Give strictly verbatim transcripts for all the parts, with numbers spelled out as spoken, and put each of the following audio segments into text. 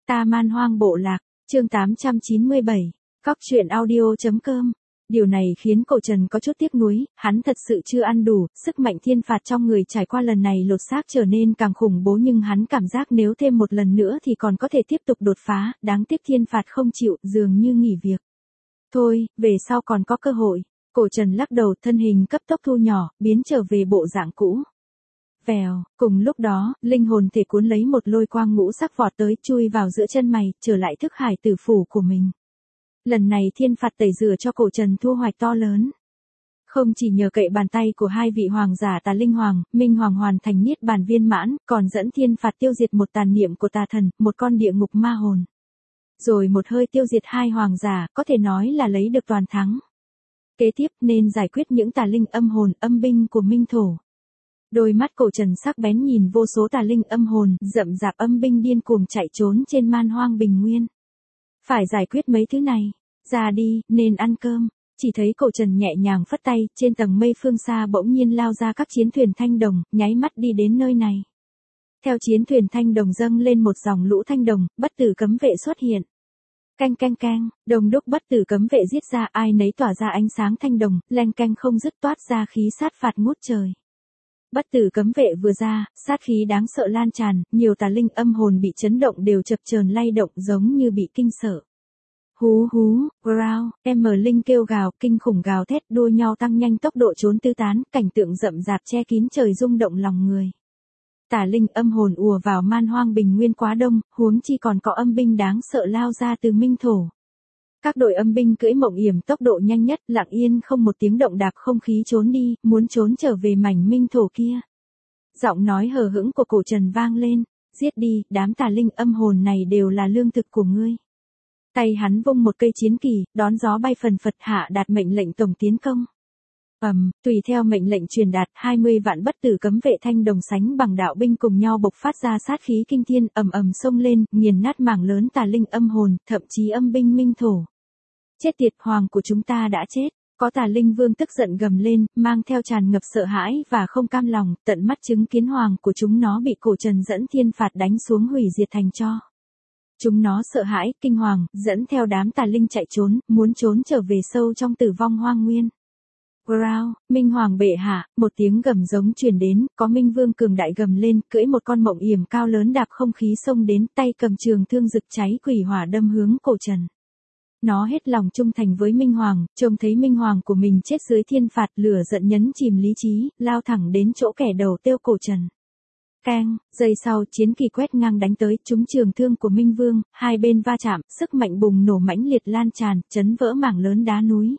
Ta Man Hoang Bộ Lạc, chương tám trăm chín mươi bảy, Cóc truyện audio.com. Điều này khiến Cổ Trần có chút tiếc nuối, hắn thật sự chưa ăn đủ, sức mạnh thiên phạt trong người trải qua lần này lột xác trở nên càng khủng bố, nhưng hắn cảm giác nếu thêm một lần nữa thì còn có thể tiếp tục đột phá, đáng tiếc thiên phạt không chịu, dường như nghỉ việc. Thôi, về sau còn có cơ hội. Cổ Trần lắc đầu, thân hình cấp tốc thu nhỏ, biến trở về bộ dạng cũ. Vèo, cùng lúc đó, linh hồn thể cuốn lấy một lôi quang ngũ sắc vọt tới, chui vào giữa chân mày, trở lại thức hải tử phủ của mình. Lần này thiên phạt tẩy rửa cho Cổ Trần thu hoạch to lớn. Không chỉ nhờ cậy bàn tay của hai vị hoàng giả Tà Linh Hoàng, Minh Hoàng hoàn thành niết bàn viên mãn, còn dẫn thiên phạt tiêu diệt một tàn niệm của tà thần, một con địa ngục ma hồn. Rồi một hơi tiêu diệt hai hoàng giả, có thể nói là lấy được toàn thắng. Kế tiếp nên giải quyết những tà linh âm hồn, âm binh của Minh Thổ. Đôi mắt Cổ Trần sắc bén nhìn vô số tà linh âm hồn, rậm rạp âm binh điên cuồng chạy trốn trên man hoang bình nguyên. Phải giải quyết mấy thứ này, ra đi, nên ăn cơm. Chỉ thấy Cổ Trần nhẹ nhàng phất tay, trên tầng mây phương xa bỗng nhiên lao ra các chiến thuyền thanh đồng, nháy mắt đi đến nơi này. Theo chiến thuyền thanh đồng dâng lên một dòng lũ thanh đồng, bất tử cấm vệ xuất hiện. Canh canh canh, đồng đúc bất tử cấm vệ giết ra, ai nấy tỏa ra ánh sáng thanh đồng, len canh không dứt toát ra khí sát phạt ngút trời. Bất tử cấm vệ vừa ra, sát khí đáng sợ lan tràn, nhiều tà linh âm hồn bị chấn động đều chập chờn lay động giống như bị kinh sợ. Hú hú, growl, em linh kêu gào, kinh khủng gào thét, đua nhau tăng nhanh tốc độ trốn tứ tán, cảnh tượng rậm rạp che kín trời rung động lòng người. Tà linh âm hồn ùa vào man hoang bình nguyên quá đông, huống chi còn có âm binh đáng sợ lao ra từ Minh Thổ. Các đội âm binh cưỡi mộng yểm tốc độ nhanh nhất, lặng yên không một tiếng động đạp không khí trốn đi, muốn trốn trở về mảnh Minh Thổ kia. Giọng nói hờ hững của Cổ Trần vang lên, giết đi, đám tà linh âm hồn này đều là lương thực của ngươi. Tay hắn vung một cây chiến kỳ, đón gió bay phần phật, hạ đạt mệnh lệnh tổng tiến công. Ầm, um, tùy theo mệnh lệnh truyền đạt, hai mươi vạn bất tử cấm vệ thanh đồng sánh bằng đạo binh cùng nhau bộc phát ra sát khí kinh thiên, ầm ầm xông lên, nghiền nát mảng lớn tà linh âm hồn, thậm chí âm binh Minh Thổ. Chết tiệt, hoàng của chúng ta đã chết. Có tà linh vương tức giận gầm lên, mang theo tràn ngập sợ hãi và không cam lòng, tận mắt chứng kiến hoàng của chúng nó bị Cổ Trần dẫn thiên phạt đánh xuống hủy diệt thành tro. Chúng nó sợ hãi, kinh hoàng, dẫn theo đám tà linh chạy trốn, muốn trốn trở về sâu trong tử vong hoang nguyên. Growl, Minh Hoàng bệ hạ, một tiếng gầm giống truyền đến, có Minh Vương cường đại gầm lên, cưỡi một con mộng yểm cao lớn đạp không khí xông đến, tay cầm trường thương rực cháy quỷ hỏa đâm hướng Cổ Trần. Nó hết lòng trung thành với Minh Hoàng, trông thấy Minh Hoàng của mình chết dưới thiên phạt, lửa giận nhấn chìm lý trí, lao thẳng đến chỗ kẻ đầu tiêu Cổ Trần. Keng, giây sau, chiến kỳ quét ngang đánh tới, trúng trường thương của Minh Vương, hai bên va chạm, sức mạnh bùng nổ mãnh liệt lan tràn, chấn vỡ mảng lớn đá núi.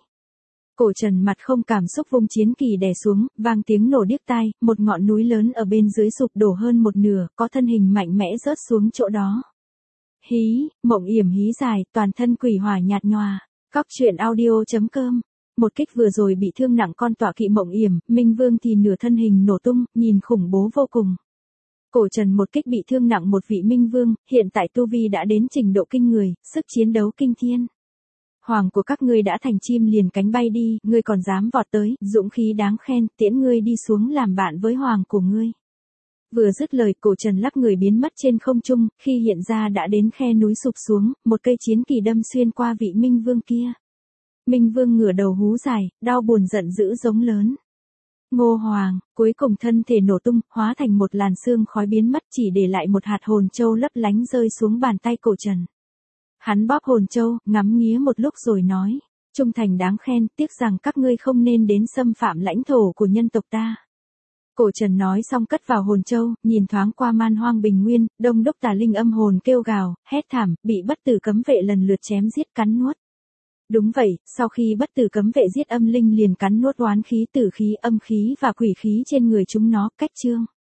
Cổ Trần mặt không cảm xúc vung chiến kỳ đè xuống, vang tiếng nổ điếc tai, một ngọn núi lớn ở bên dưới sụp đổ hơn một nửa, có thân hình mạnh mẽ rớt xuống chỗ đó. Hí, mộng yểm hí dài, toàn thân quỷ hỏa nhạt nhòa. Cóc truyện audio.com. Một kích vừa rồi bị thương nặng con tọa kỵ mộng yểm, Minh Vương thì nửa thân hình nổ tung, nhìn khủng bố vô cùng. Cổ Trần một kích bị thương nặng một vị Minh Vương, hiện tại tu vi đã đến trình độ kinh người, sức chiến đấu kinh thiên. Hoàng của các ngươi đã thành chim liền cánh bay đi, ngươi còn dám vọt tới, dũng khí đáng khen, tiễn ngươi đi xuống làm bạn với hoàng của ngươi. Vừa dứt lời, Cổ Trần lắc người biến mất trên không trung, khi hiện ra đã đến khe núi sụp xuống, một cây chiến kỳ đâm xuyên qua vị Minh Vương kia. Minh Vương ngửa đầu hú dài, đau buồn giận dữ giống lớn. Ngô Hoàng, cuối cùng thân thể nổ tung, hóa thành một làn sương khói biến mất, chỉ để lại một hạt hồn châu lấp lánh rơi xuống bàn tay Cổ Trần. Hắn bóp hồn châu, ngắm nghía một lúc rồi nói, trung thành đáng khen, tiếc rằng các ngươi không nên đến xâm phạm lãnh thổ của nhân tộc ta. Cổ Trần nói xong cất vào hồn châu, nhìn thoáng qua man hoang bình nguyên, đông đúc tà linh âm hồn kêu gào, hét thảm, bị bất tử cấm vệ lần lượt chém giết cắn nuốt. Đúng vậy, sau khi bất tử cấm vệ giết âm linh liền cắn nuốt oán khí, tử khí, âm khí và quỷ khí trên người chúng nó, cách chương.